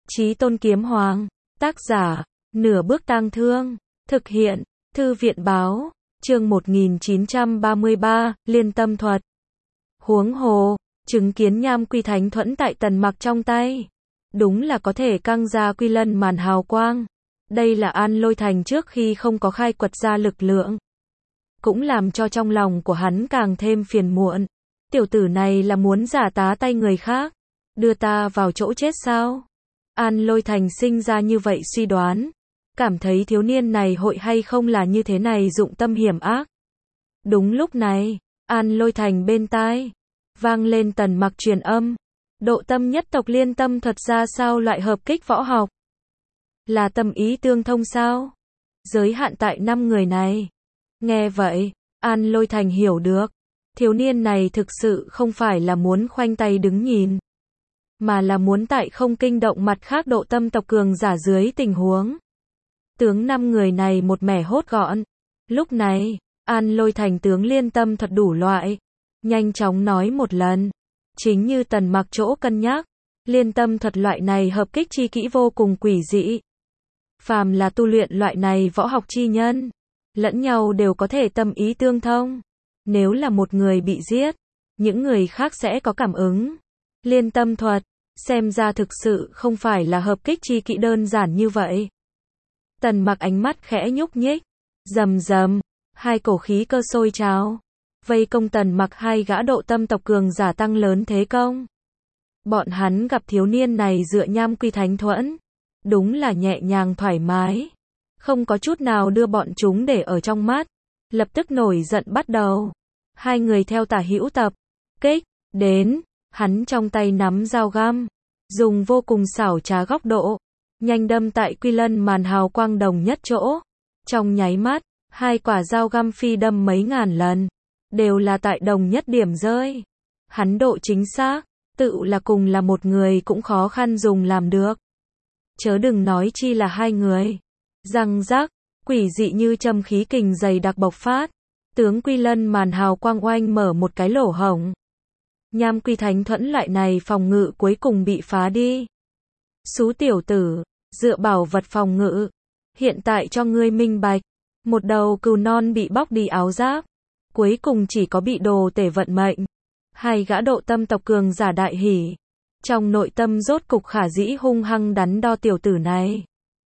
Chí Tôn Kiếm Hoàng, tác giả, Nửa Bước Tang Thương, thực hiện, Thư viện báo, chương 1933, Liên Tâm Thuật. Huống hồ, chứng kiến nham quy thánh thuẫn tại Tần Mặc trong tay, đúng là có thể căng ra quy lân màn hào quang. Đây là An Lôi Thành trước khi không có khai quật ra lực lượng, cũng làm cho trong lòng của hắn càng thêm phiền muộn. Tiểu tử này là muốn giả tá tay người khác, đưa ta vào chỗ chết sao? An Lôi Thành sinh ra như vậy suy đoán, cảm thấy thiếu niên này hội hay không là như thế này dụng tâm hiểm ác. Đúng lúc này, An Lôi Thành bên tai vang lên Tần Mặc truyền âm, độ tâm nhất tộc liên tâm thuật ra sao loại hợp kích võ học? Là tâm ý tương thông sao? Giới hạn tại 5 người này. Nghe vậy, An Lôi Thành hiểu được, thiếu niên này thực sự không phải là muốn khoanh tay đứng nhìn, mà là muốn tại không kinh động mặt khác độ tâm tộc cường giả dưới tình huống tướng 5 người này một mẻ hốt gọn. Lúc này, An Lôi Thành tướng liên tâm thuật đủ loại, nhanh chóng nói một lần. Chính như Tần Mặc chỗ cân nhắc, liên tâm thuật loại này hợp kích chi kỹ vô cùng quỷ dị. Phàm là tu luyện loại này võ học chi nhân, lẫn nhau đều có thể tâm ý tương thông. Nếu là một người bị giết, những người khác sẽ có cảm ứng. Liên tâm thuật, xem ra thực sự không phải là hợp kích chi kỹ đơn giản như vậy. Tần Mặc ánh mắt khẽ nhúc nhích, rầm rầm, hai cổ khí cơ sôi trào, vây công Tần Mặc. Hai gã độ tâm tộc cường giả tăng lớn thế công. Bọn hắn gặp thiếu niên này dựa nham quy thánh thuẫn, đúng là nhẹ nhàng thoải mái, không có chút nào đưa bọn chúng để ở trong mắt, lập tức nổi giận bắt đầu. Hai người theo tả hữu tập kích đến, hắn trong tay nắm dao găm, dùng vô cùng xảo trá góc độ, nhanh đâm tại quy lân màn hào quang đồng nhất chỗ. Trong nháy mắt, hai quả dao găm phi đâm mấy ngàn lần, đều là tại đồng nhất điểm rơi. Hắn độ chính xác, tự là cùng là một người cũng khó khăn dùng làm được, chớ đừng nói chi là hai người. Răng rắc, quỷ dị như châm khí kình dày đặc bộc phát, tướng quy lân màn hào quang oanh mở một cái lỗ hổng. Nham quy thánh thuẫn loại này phòng ngự cuối cùng bị phá đi. Xú tiểu tử, dựa bảo vật phòng ngự, hiện tại cho ngươi minh bạch, một đầu cừu non bị bóc đi áo giáp, cuối cùng chỉ có bị đồ tể vận mệnh. Hai gã độ tâm tộc cường giả đại hỉ, trong nội tâm rốt cục khả dĩ hung hăng đắn đo tiểu tử này.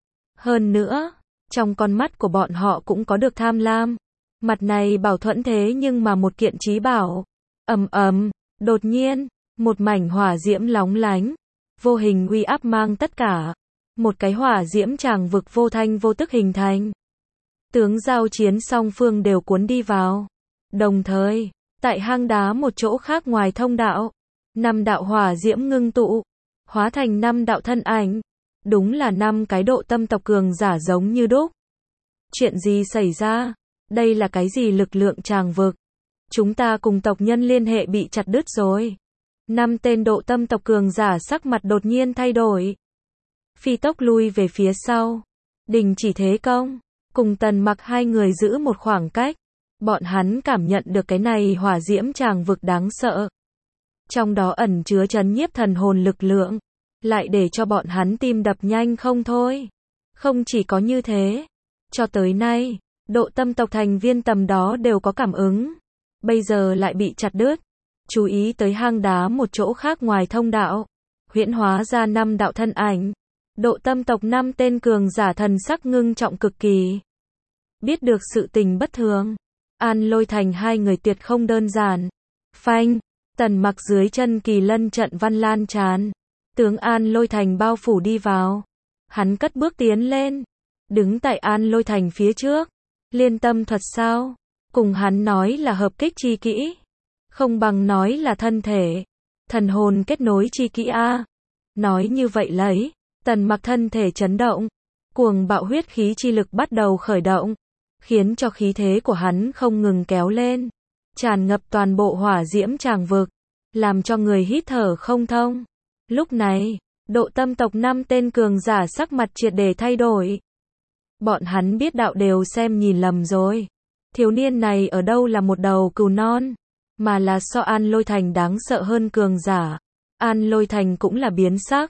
Hơn nữa, trong con mắt của bọn họ cũng có được tham lam. Mặt này bảo thuẫn thế nhưng mà một kiện chí bảo. Ầm ầm, đột nhiên, một mảnh hỏa diễm lóng lánh, vô hình uy áp mang tất cả. Một cái hỏa diễm tràng vực vô thanh vô tức hình thành. Tướng giao chiến song phương đều cuốn đi vào. Đồng thời, tại hang đá một chỗ khác ngoài thông đạo, 5 đạo hỏa diễm ngưng tụ, hóa thành 5 đạo thân ảnh. Đúng là 5 cái độ tâm tộc cường giả giống như đúc. Chuyện gì xảy ra? Đây là cái gì lực lượng tràng vực? Chúng ta cùng tộc nhân liên hệ bị chặt đứt rồi. 5 tên độ tâm tộc cường giả sắc mặt đột nhiên thay đổi, phi tốc lui về phía sau, đình chỉ thế công, cùng Tần Mặc hai người giữ một khoảng cách. Bọn hắn cảm nhận được cái này hỏa diễm tràng vực đáng sợ, trong đó ẩn chứa trấn nhiếp thần hồn lực lượng, lại để cho bọn hắn tim đập nhanh không thôi. Không chỉ có như thế, cho tới nay, độ tâm tộc thành viên tầm đó đều có cảm ứng, bây giờ lại bị chặt đứt. Chú ý tới hang đá một chỗ khác ngoài thông đạo, huyễn hóa ra 5 đạo thân ảnh. Độ tâm tộc 5 tên cường giả thần sắc ngưng trọng cực kỳ. Biết được sự tình bất thường, An Lôi Thành hai người tuyệt không đơn giản. Phanh, Tần Mặc dưới chân kỳ lân trận văn lan tràn, tướng An Lôi Thành bao phủ đi vào. Hắn cất bước tiến lên, đứng tại An Lôi Thành phía trước. Liên tâm thuật sao? Cùng hắn nói là hợp kích chi kỹ, không bằng nói là thân thể, thần hồn kết nối chi kỹ a. Nói như vậy lấy, Tần Mặc thân thể chấn động, cuồng bạo huyết khí chi lực bắt đầu khởi động, khiến cho khí thế của hắn không ngừng kéo lên, tràn ngập toàn bộ hỏa diễm tràng vực, làm cho người hít thở không thông. Lúc này, độ tâm tộc 5 tên cường giả sắc mặt triệt để thay đổi. Bọn hắn biết đạo đều xem nhìn lầm rồi. Thiếu niên này ở đâu là một đầu cừu non, mà là so An Lôi Thành đáng sợ hơn cường giả. An Lôi Thành cũng là biến sắc,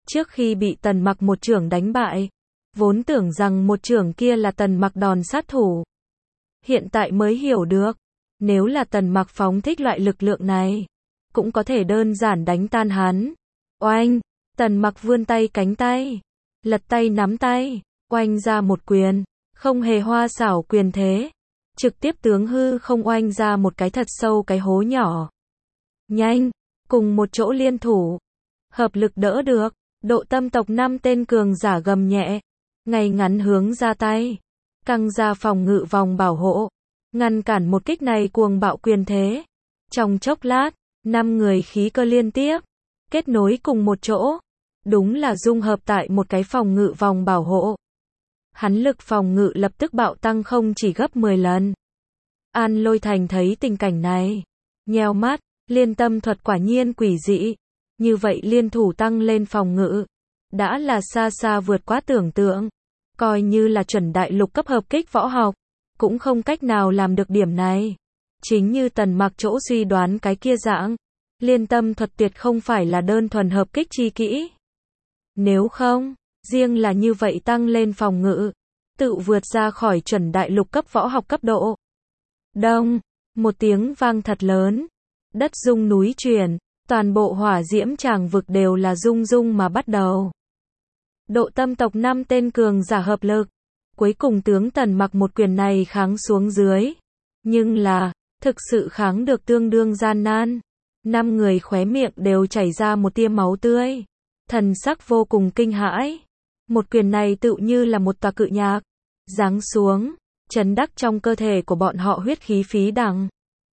Trước khi bị Tần Mặc một chưởng đánh bại, vốn tưởng rằng một chưởng kia là Tần Mặc đòn sát thủ. Hiện tại mới hiểu được, nếu là Tần Mặc phóng thích loại lực lượng này, cũng có thể đơn giản đánh tan hắn. Oanh, Tần Mặc vươn tay cánh tay, lật tay nắm tay, oanh ra một quyền, không hề hoa xảo quyền thế, trực tiếp tướng hư không oanh ra một cái thật sâu cái hố nhỏ. Nhanh, cùng một chỗ liên thủ, hợp lực đỡ được. Độ tâm tộc 5 tên cường giả gầm nhẹ, ngay ngắn hướng ra tay, căng ra phòng ngự vòng bảo hộ, ngăn cản một kích này cuồng bạo quyền thế. Trong chốc lát, 5 người khí cơ liên tiếp, kết nối cùng một chỗ, đúng là dung hợp tại một cái phòng ngự vòng bảo hộ. Hắn lực phòng ngự lập tức bạo tăng không chỉ gấp 10 lần. An Lôi Thành thấy tình cảnh này, nheo mắt, liên tâm thuật quả nhiên quỷ dị. Như vậy liên thủ tăng lên phòng ngự, đã là xa xa vượt quá tưởng tượng. Coi như là chuẩn đại lục cấp hợp kích võ học, cũng không cách nào làm được điểm này. Chính như Tần Mặc chỗ suy đoán cái kia dạng, liên tâm thuật tuyệt không phải là đơn thuần hợp kích chi kỹ. Nếu không, riêng là như vậy tăng lên phòng ngự, tự vượt ra khỏi chuẩn đại lục cấp võ học cấp độ. Đông, một tiếng vang thật lớn, đất rung núi chuyển. Toàn bộ hỏa diễm tràng vực đều là rung rung mà bắt đầu. Độ tâm tộc 5 tên cường giả hợp lực, cuối cùng tướng Tần Mặc một quyền này kháng xuống dưới. Nhưng là, thực sự kháng được tương đương gian nan. 5 người khóe miệng đều chảy ra một tia máu tươi. Thần sắc vô cùng kinh hãi. Một quyền này tựu như là một tòa cự nhạc, giáng xuống, chấn đắc trong cơ thể của bọn họ huyết khí phí đằng.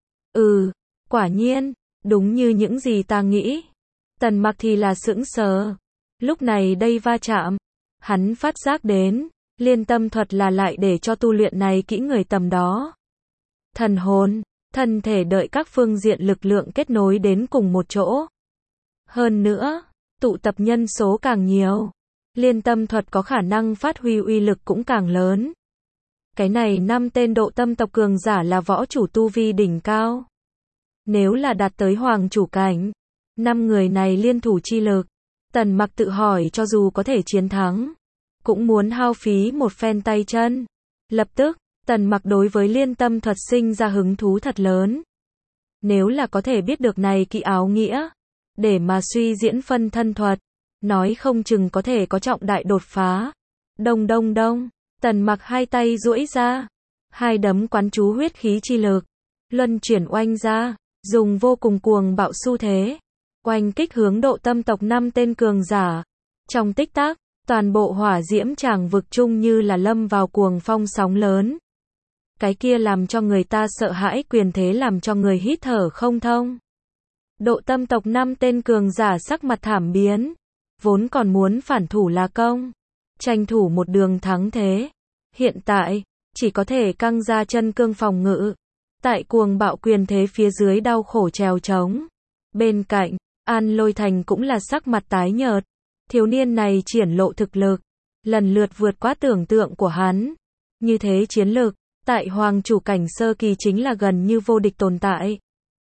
Quả nhiên. Đúng như những gì ta nghĩ. Tần Mặc thì là sững sờ. Lúc này đây va chạm, hắn phát giác đến, liên tâm thuật là lại để cho tu luyện này kỹ người tầm đó. Thần hồn, thân thể đợi các phương diện lực lượng kết nối đến cùng một chỗ. Hơn nữa, tụ tập nhân số càng nhiều, liên tâm thuật có khả năng phát huy uy lực cũng càng lớn. Cái này 5 tên độ tâm tộc cường giả là võ chủ tu vi đỉnh cao. Nếu là đạt tới hoàng chủ cảnh, 5 người này liên thủ chi lực, Tần Mặc tự hỏi cho dù có thể chiến thắng, cũng muốn hao phí một phen tay chân. Lập tức, Tần Mặc đối với liên tâm thuật sinh ra hứng thú thật lớn. Nếu là có thể biết được này kỹ áo nghĩa, để mà suy diễn phân thân thuật, nói không chừng có thể có trọng đại đột phá. Đông đông đông, Tần Mặc hai tay duỗi ra, hai đấm quán chú huyết khí chi lực, luân chuyển oanh ra. Dùng vô cùng cuồng bạo xu thế, oanh kích hướng độ tâm tộc 5 tên cường giả. Trong tích tắc, toàn bộ hỏa diễm tràng vực chung như là lâm vào cuồng phong sóng lớn. Cái kia làm cho người ta sợ hãi quyền thế làm cho người hít thở không thông. Độ tâm tộc 5 tên cường giả sắc mặt thảm biến, vốn còn muốn phản thủ là công, tranh thủ một đường thắng thế. Hiện tại, chỉ có thể căng ra chân cương phòng ngự. Tại cuồng bạo quyền thế phía dưới đau khổ trèo trống. Bên cạnh, An Lôi Thành cũng là sắc mặt tái nhợt. Thiếu niên này triển lộ thực lực, lần lượt vượt quá tưởng tượng của hắn. Như thế chiến lực, tại hoàng chủ cảnh sơ kỳ chính là gần như vô địch tồn tại.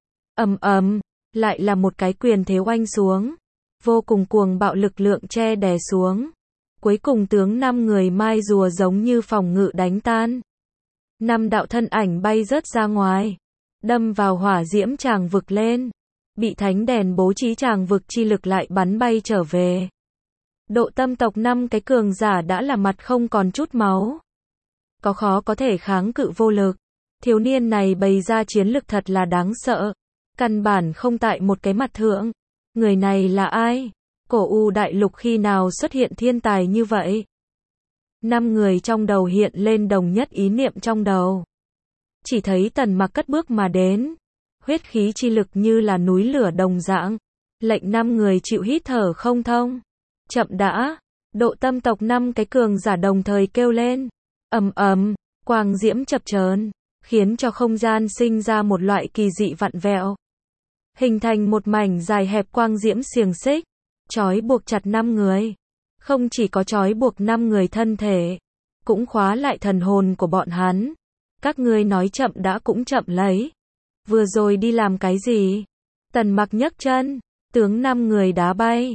Lại là một cái quyền thế oanh xuống. Vô cùng cuồng bạo lực lượng che đè xuống. Cuối cùng tướng 5 người mai rùa giống như phòng ngự đánh tan. 5 đạo thân ảnh bay rớt ra ngoài, đâm vào hỏa diễm tràng vực lên, bị thánh đèn bố trí tràng vực chi lực lại bắn bay trở về. Độ tâm tộc 5 cái cường giả đã là mặt không còn chút máu. Có khó có thể kháng cự vô lực. Thiếu niên này bày ra chiến lực thật là đáng sợ. Căn bản không tại một cái mặt thượng. Người này là ai? Cổ U đại lục khi nào xuất hiện thiên tài như vậy? 5 người trong đầu hiện lên đồng nhất ý niệm trong đầu. Chỉ thấy Tần Mặc cất bước mà đến. Huyết khí chi lực như là núi lửa đồng dạng. Lệnh 5 người chịu hít thở không thông. Chậm đã. Độ tâm tộc 5 cái cường giả đồng thời kêu lên. Quang diễm chập chờn, khiến cho không gian sinh ra một loại kỳ dị vặn vẹo. Hình thành một mảnh dài hẹp quang diễm xiềng xích, trói buộc chặt 5 người. Không chỉ có trói buộc 5 người thân thể, cũng khóa lại thần hồn của bọn hắn. Các ngươi nói chậm đã cũng chậm lấy. Vừa rồi đi làm cái gì? Tần Mặc nhấc chân, tướng 5 người đá bay.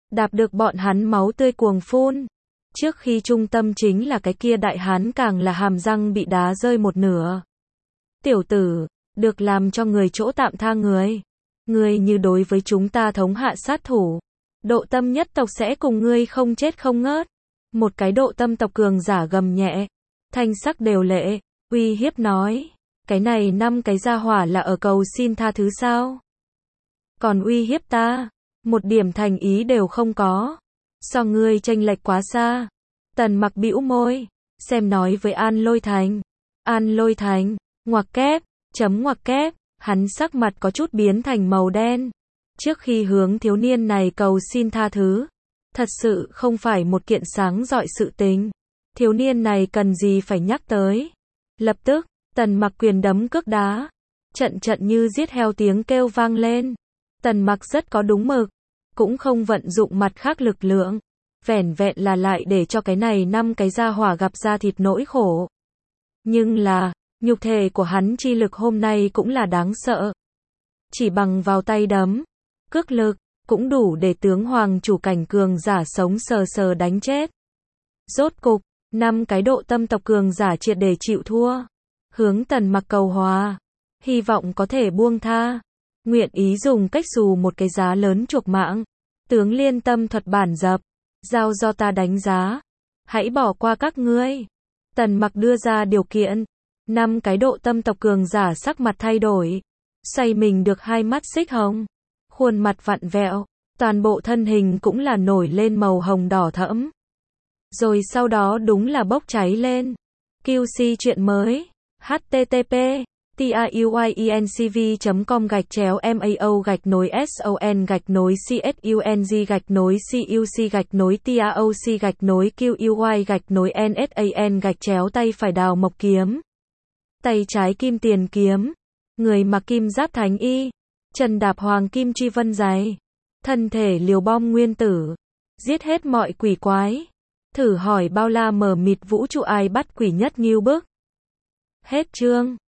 đạp được bọn hắn máu tươi cuồng phun. Trước khi trung tâm chính là cái kia đại hán càng là hàm răng bị đá rơi một nửa. Tiểu tử, được làm cho người chỗ tạm tha người. Ngươi như đối với chúng ta thống hạ sát thủ. Độ tâm nhất tộc sẽ cùng ngươi không chết không ngớt. Một cái độ tâm tộc cường giả gầm nhẹ. Thanh sắc đều lệ, uy hiếp nói. Cái này 5 cái gia hỏa là ở cầu xin tha thứ sao? Còn uy hiếp ta, một điểm thành ý đều không có. So ngươi chênh lệch quá xa. Tần Mặc bĩu môi, xem nói với An Lôi Thành. An Lôi Thành, ngoặc kép, chấm ngoặc kép, hắn sắc mặt có chút biến thành màu đen. Trước khi hướng thiếu niên này cầu xin tha thứ, thật sự không phải một kiện sáng rọi sự tình. Thiếu niên này cần gì phải nhắc tới. Lập tức, Tần Mặc quyền đấm cước đá, trận trận như giết heo tiếng kêu vang lên. Tần Mặc rất có đúng mực, cũng không vận dụng mặt khác lực lượng, vẻn vẹn là lại để cho cái này 5 cái gia hỏa gặp ra thịt nỗi khổ. Nhưng là, nhục thể của hắn chi lực hôm nay cũng là đáng sợ. Chỉ bằng vào tay đấm, cước lực, cũng đủ để tướng hoàng chủ cảnh cường giả sống sờ sờ đánh chết. Rốt cục, 5 cái độ tâm tộc cường giả triệt để chịu thua. Hướng Tần Mặc cầu hòa, hy vọng có thể buông tha. Nguyện ý dùng cách xù một cái giá lớn chuộc mạng. Tướng liên tâm thuật bản dập, giao do ta đánh giá. Hãy bỏ qua các ngươi. Tần Mặc đưa ra điều kiện. 5 cái độ tâm tộc cường giả sắc mặt thay đổi. Xoay mình được 2 mắt xích hồng. Khuôn mặt vặn vẹo. Toàn bộ thân hình cũng là nổi lên màu hồng đỏ thẫm. Rồi sau đó đúng là bốc cháy lên. QC chuyện mới. http tauy.mao.nối.son.cuc.cuc.nối tay phải đào mộc kiếm, tay trái kim tiền kiếm, người mặc kim giáp thánh y, chân đạp hoàng kim truy vân giày, thân thể liều bom nguyên tử, giết hết mọi quỷ quái. Thử hỏi bao la mờ mịt vũ trụ ai bắt quỷ nhất Ngưu Bức. Hết chương.